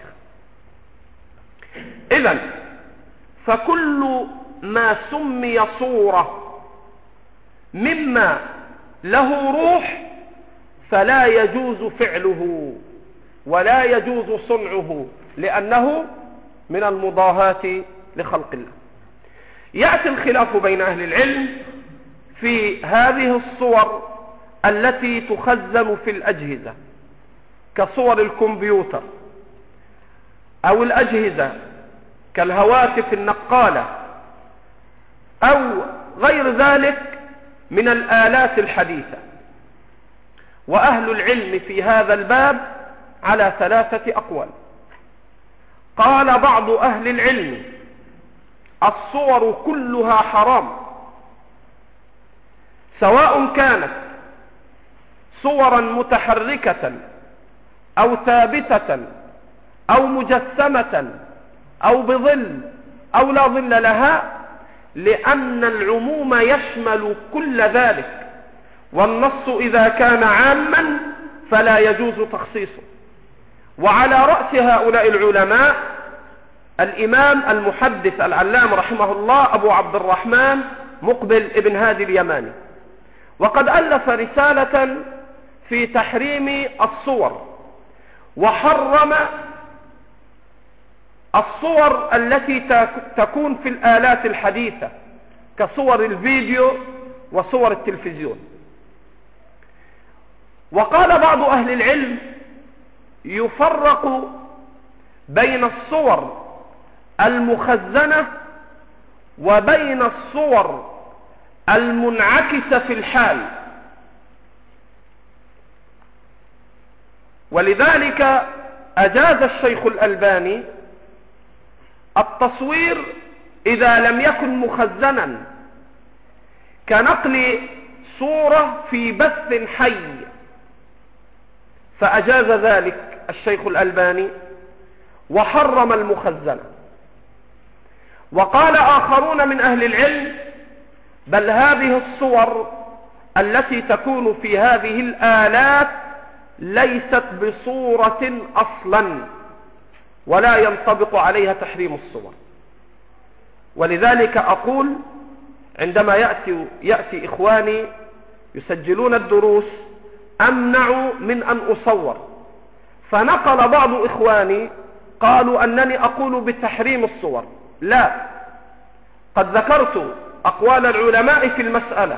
إذن فكل ما سمي صورة مما له روح فلا يجوز فعله ولا يجوز صنعه، لأنه من المضاهاة لخلق الله. يأتي الخلاف بين أهل العلم في هذه الصور التي تخزن في الأجهزة كصور الكمبيوتر أو الأجهزة كالهواتف النقالة أو غير ذلك من الآلات الحديثة. وأهل العلم في هذا الباب على ثلاثة أقوال. قال بعض أهل العلم: الصور كلها حرام، سواء كانت صورا متحركة أو ثابتة أو مجسمة أو بظل أو لا ظل لها، لأن العموم يشمل كل ذلك، والنص إذا كان عاما فلا يجوز تخصيصه. وعلى رأس هؤلاء العلماء الإمام المحدث العلام رحمه الله أبو عبد الرحمن مقبل ابن هادي اليماني، وقد ألف رسالة في تحريم الصور، وحرم الصور التي تكون في الآلات الحديثة كصور الفيديو وصور التلفزيون. وقال بعض أهل العلم يفرق بين الصور المخزنة وبين الصور المنعكسة في الحال، ولذلك أجاز الشيخ الألباني التصوير إذا لم يكن مخزنا، كنقل صورة في بث حي، فأجاز ذلك الشيخ الألباني وحرم المخزنة. وقال آخرون من أهل العلم بل هذه الصور التي تكون في هذه الآلات ليست بصورة أصلا، ولا ينطبق عليها تحريم الصور. ولذلك أقول عندما يأتي, يأتي إخواني يسجلون الدروس أمنع من أن أصور، فنقل بعض إخواني قالوا أنني أقول بتحريم الصور. لا، قد ذكرت أقوال العلماء في المسألة،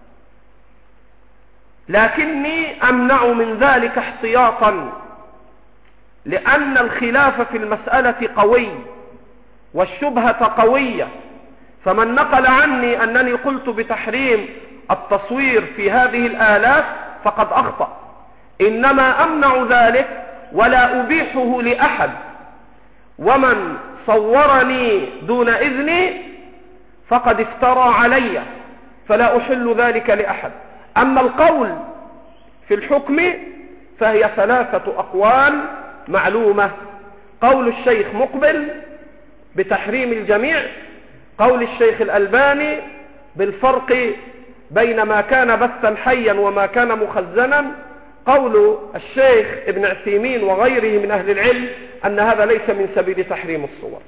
لكني أمنع من ذلك احتياطا، لأن الخلاف في المسألة قوي والشبهة قوية، فمن نقل عني أنني قلت بتحريم التصوير في هذه الآلات فقد أخطأ. إنما أمنع ذلك ولا أبيحه لأحد، ومن صورني دون إذني فقد افترى علي، فلا أحل ذلك لأحد. أما القول في الحكم فهي ثلاثة أقوال معلومة: قول الشيخ مقبل بتحريم الجميع، قول الشيخ الألباني بالفرق بين ما كان بثا حيا وما كان مخزنا، قول الشيخ ابن عثيمين وغيره من أهل العلم أن هذا ليس من سبيل تحريم الصور.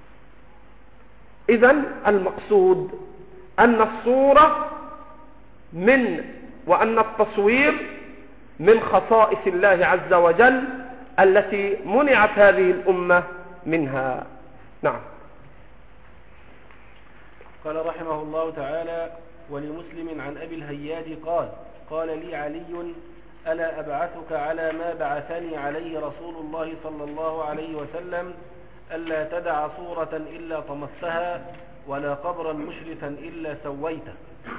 إذن المقصود أن الصورة من وأن التصوير من خصائص الله عز وجل التي منعت هذه الأمة منها. نعم. قال رحمه الله تعالى: ولمسلم عن أبي الهياد قال: قال لي علي: ألا أبعثك على ما بعثني عليه رسول الله صلى الله عليه وسلم، ألا تدع صورة إلا طمستها، ولا قبرا مشرفا إلا سويته.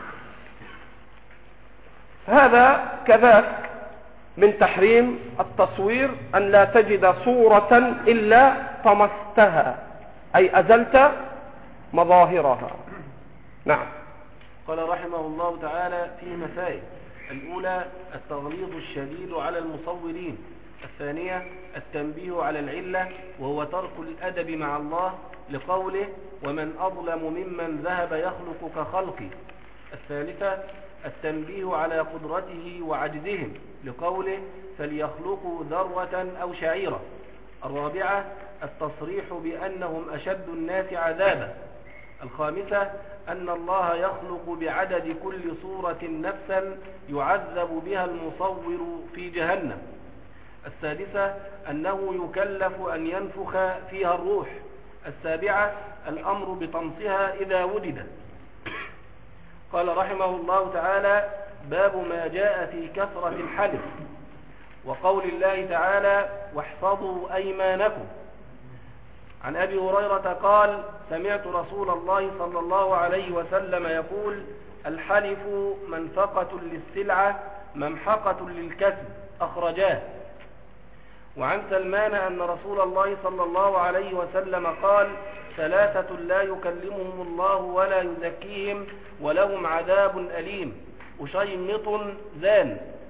هذا كذاك من تحريم التصوير، أن لا تجد صورة إلا طمستها، أي أزلت مظاهرها. نعم. قال رحمه الله تعالى: في مسائل: الأولى التغليظ الشديد على المصورين. الثانية التنبيه على العلة، وهو ترك الأدب مع الله، لقوله: ومن أظلم ممن ذهب يخلق كخلقي. الثالثة التنبيه على قدرته وعجزهم، لقوله: فليخلقوا ذرة أو شعيرة. الرابعة التصريح بأنهم أشد الناس عذابا. الخامسة أن الله يخلق بعدد كل صورة نفسا يعذب بها المصور في جهنم. السادسة أنه يكلف أن ينفخ فيها الروح. السابعة الأمر بطمسها إذا وجد. قال رحمه الله تعالى: باب ما جاء في كثرة الحلف، وقول الله تعالى: واحفظوا أيمانكم. عن أبي هريرة قال: سمعت رسول الله صلى الله عليه وسلم يقول: الحلف منفقة للسلعة ممحقة للكسب. أخرجاه. وعن سلمان أن رسول الله صلى الله عليه وسلم قال: ثلاثة لا يكلمهم الله ولا يزكيهم ولهم عذاب أليم: أشيمط زان،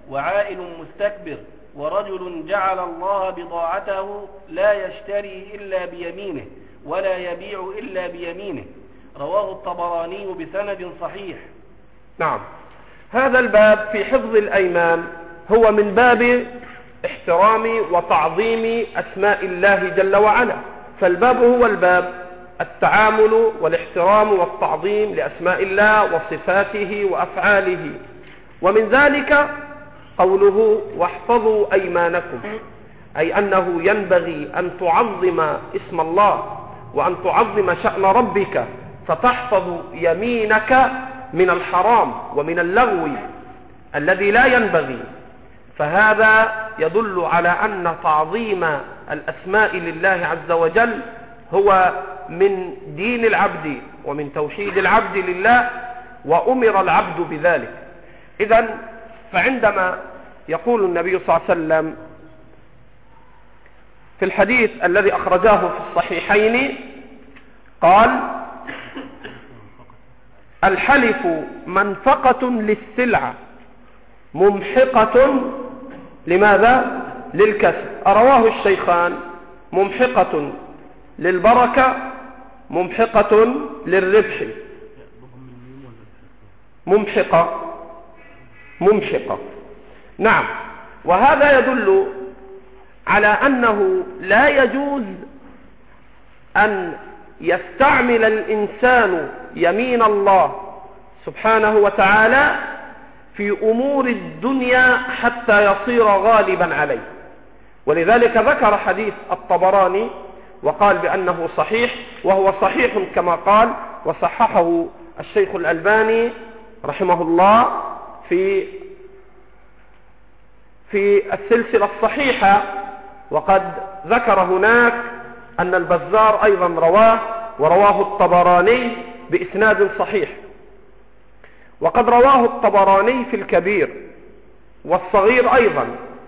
وعائل مستكبر، ورجل جعل الله بضاعته لا يشتري إلا بيمينه ولا يبيع إلا بيمينه. رواه الطبراني بسند صحيح. نعم، هذا الباب في حفظ الأيمان هو من باب احترام وتعظيم أسماء الله جل وعلا، فالباب هو الباب التعامل والاحترام والتعظيم لأسماء الله وصفاته وأفعاله. ومن ذلك قوله واحفظوا أيمانكم، أي أنه ينبغي أن تعظم اسم الله وأن تعظم شأن ربك، فتحفظ يمينك من الحرام ومن اللغو الذي لا ينبغي. فهذا يدل على أن تعظيم الأسماء لله عز وجل هو من دين العبد ومن توحيد العبد لله، وأمر العبد بذلك. إذن فعندما يقول النبي صلى الله عليه وسلم في الحديث الذي أخرجاه في الصحيحين قال: الحلف منفقة للسلعة ممحقة لماذا؟ للكسب. رواه الشيخان: ممحقة للبركة، ممحقة للربح. ممحقة ممحقة نعم. وهذا يدل على أنه لا يجوز أن يستعمل الإنسان يمين الله سبحانه وتعالى في أمور الدنيا حتى يصير غالبا عليه. ولذلك ذكر حديث الطبراني وقال بأنه صحيح، وهو صحيح كما قال، وصححه الشيخ الألباني رحمه الله في في السلسلة الصحيحة، وقد ذكر هناك أن البزار أيضا رواه، ورواه الطبراني بإسناد صحيح. وقد رواه الطبراني في الكبير والصغير أيضا.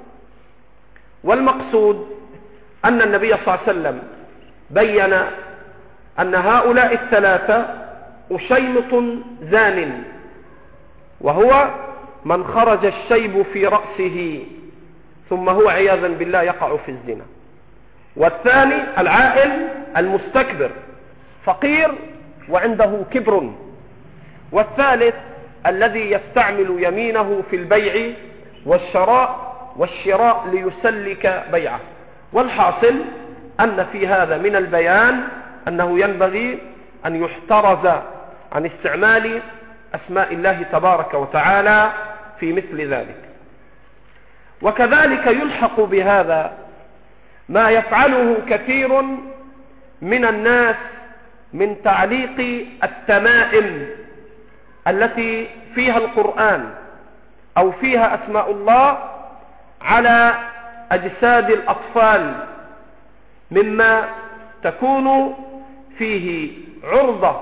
والمقصود أن النبي صلى الله عليه وسلم بين أن هؤلاء الثلاثة أشيمط زان، وهو من خرج الشيب في رأسه ثم هو عياذا بالله يقع في الزنا. والثاني العائل المستكبر، فقير وعنده كبر. والثالث الذي يستعمل يمينه في البيع والشراء والشراء ليسلك بيعه. والحاصل أن في هذا من البيان أنه ينبغي أن يحترز عن استعمال أسماء الله تبارك وتعالى في مثل ذلك. وكذلك يلحق بهذا ما يفعله كثير من الناس من تعليق التمائم التي فيها القرآن أو فيها أسماء الله على أجساد الأطفال، مما تكون فيه عرضة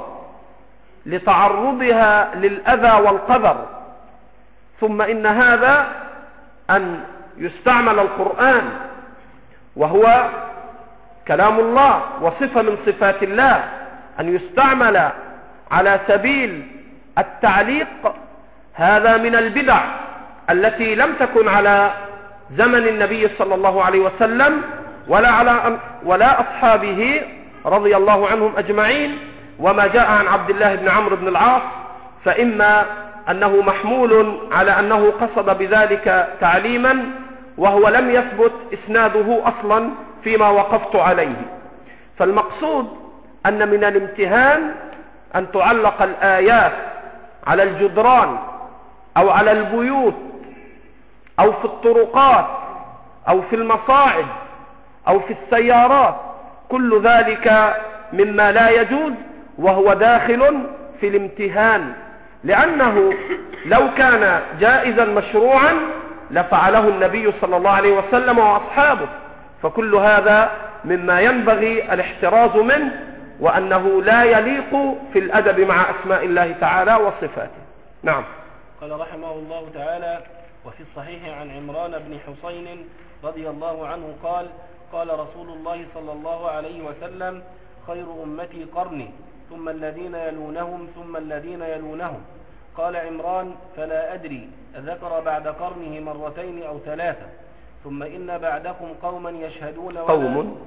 لتعرضها للأذى والقذر. ثم إن هذا أن يستعمل القرآن وهو كلام الله وصفة من صفات الله، أن يستعمل على سبيل التعليق، هذا من البدع التي لم تكن على زمن النبي صلى الله عليه وسلم ولا على ولا أصحابه رضي الله عنهم أجمعين. وما جاء عن عبد الله بن عمرو بن العاص فإما أنه محمول على أنه قصد بذلك تعليما، وهو لم يثبت إسناده أصلا فيما وقفت عليه. فالمقصود أن من الامتهان أن تعلق الآيات على الجدران أو على البيوت أو في الطرقات أو في المصاعد أو في السيارات. كل ذلك مما لا يجوز، وهو داخل في الامتهان، لأنه لو كان جائزا مشروعا لفعله النبي صلى الله عليه وسلم وأصحابه. فكل هذا مما ينبغي الاحتراز منه، وأنه لا يليق في الأدب مع أسماء الله تعالى وصفاته. نعم. قال رحمه الله تعالى: وفي الصحيح عن عمران بن حسين رضي الله عنه قال: قال رسول الله صلى الله عليه وسلم: خير أمتي قرني، ثم الذين يلونهم ثم الذين يلونهم. قال عمران: فلا أدري أذكر بعد قرنه مرتين أو ثلاثة. ثم إن بعدكم قوما يشهدون ولا قوم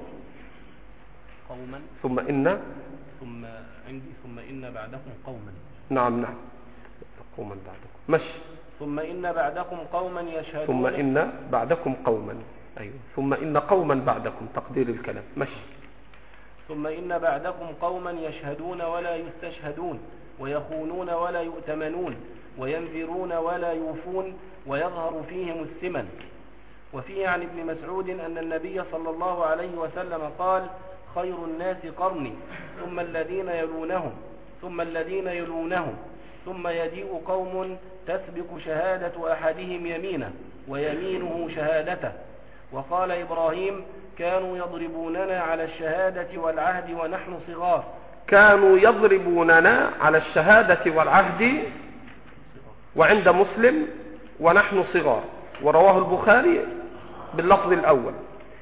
قوما ثم إن ثم عندي ثم إن بعدكم قوما نعم نعم قوما بعدكم مش ثم إن بعدكم قوما يشهدون ثم إن بعدكم قوما أيوه ثم إن قوما بعدكم تقدير الكلام مش ثم إن بعدكم قوما يشهدون ولا يستشهدون ويخونون ولا يؤتمنون وينذرون ولا يوفون ويظهر فيهم السمن. وفيه عن ابن مسعود أن النبي صلى الله عليه وسلم قال: خير الناس قرني ثم الذين يلونهم ثم الذين يلونهم ثم يجيء قوم تسبق شهادة أحدهم يمينه ويمينه شهادته. وقال إبراهيم: كانوا يضربوننا على الشهادة والعهد ونحن صغار. كانوا يضربوننا على الشهادة والعهد، وعند مسلم ونحن صغار، ورواه البخاري باللفظ الأول.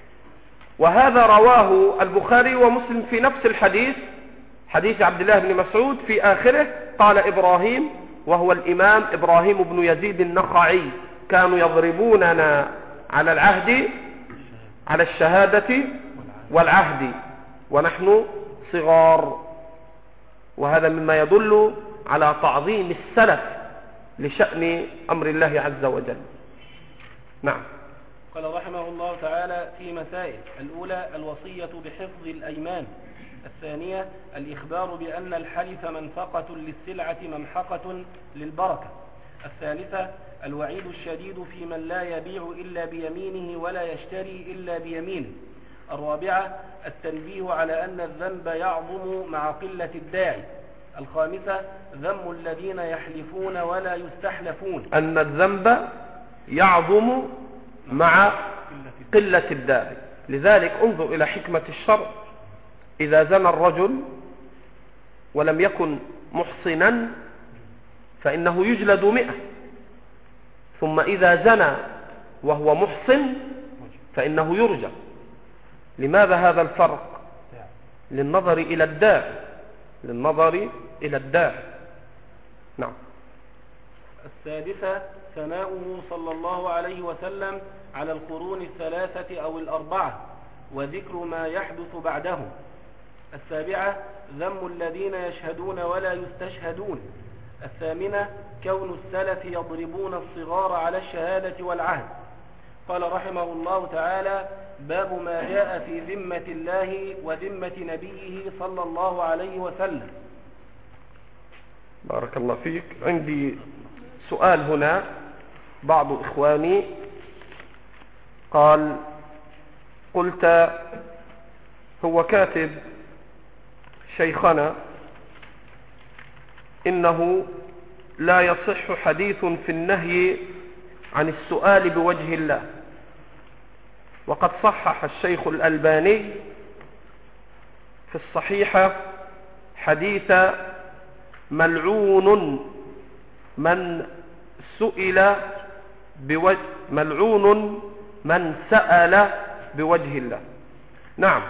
وهذا رواه البخاري ومسلم في نفس الحديث، حديث عبد الله بن مسعود، في آخره قال إبراهيم، وهو الإمام إبراهيم بن يزيد النخعي: كانوا يضربوننا على العهد على الشهادة والعهد ونحن صغار. وهذا مما يدل على تعظيم السلف لشأن أمر الله عز وجل. نعم. قال رحمه الله تعالى: في مسائل: الأولى الوصية بحفظ الأيمان. الثانية الإخبار بأن الحلف منفقة للسلعة ممحقة للبركة. الثالثة الوعيد الشديد في من لا يبيع إلا بيمينه ولا يشتري إلا بيمينه. الرابعة التنبيه على أن الذنب يعظم مع قلة الداعي. الخامسة ذم الذين يحلفون ولا يستحلفون، أن الذنب يعظم مع قلة الداعي. لذلك انظر إلى حكمة الشرع: إذا زنى الرجل ولم يكن محصنا فإنه يجلد مئة، ثم إذا زنى وهو محصن فإنه يرجم. لماذا هذا الفرق؟ للنظر إلى الداعي للنظر إلى الداعي نعم. السادسة ثناؤه صلى الله عليه وسلم على القرون الثلاثة أو الأربعة، وذكر ما يحدث بعدهم. السابعة ذم الذين يشهدون ولا يستشهدون. الثامنة كون السلف يضربون الصغار على الشهادة والعهد. قال رحمه الله تعالى: باب ما جاء في ذمة الله وذمة نبيه صلى الله عليه وسلم. بارك الله فيك. عندي سؤال هنا. بعض إخواني قال: قلت هو كاتب شيخنا إنه لا يصح حديث في النهي عن السؤال بوجه الله، وقد صحح الشيخ الألباني في الصحيحة حديث ملعون من سئل بوجه ملعون من سأل بوجه الله. نعم،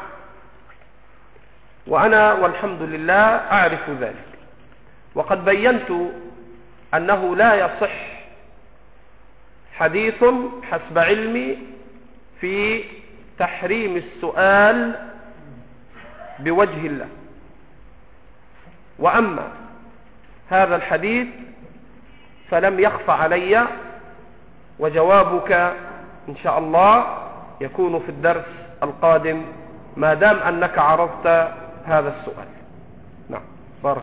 وأنا والحمد لله أعرف ذلك، وقد بينت أنه لا يصح حديث حسب علمي في تحريم السؤال بوجه الله. وأما هذا الحديث فلم يخف علي، وجوابك إن شاء الله يكون في الدرس القادم ما دام أنك عرضت هذا السؤال.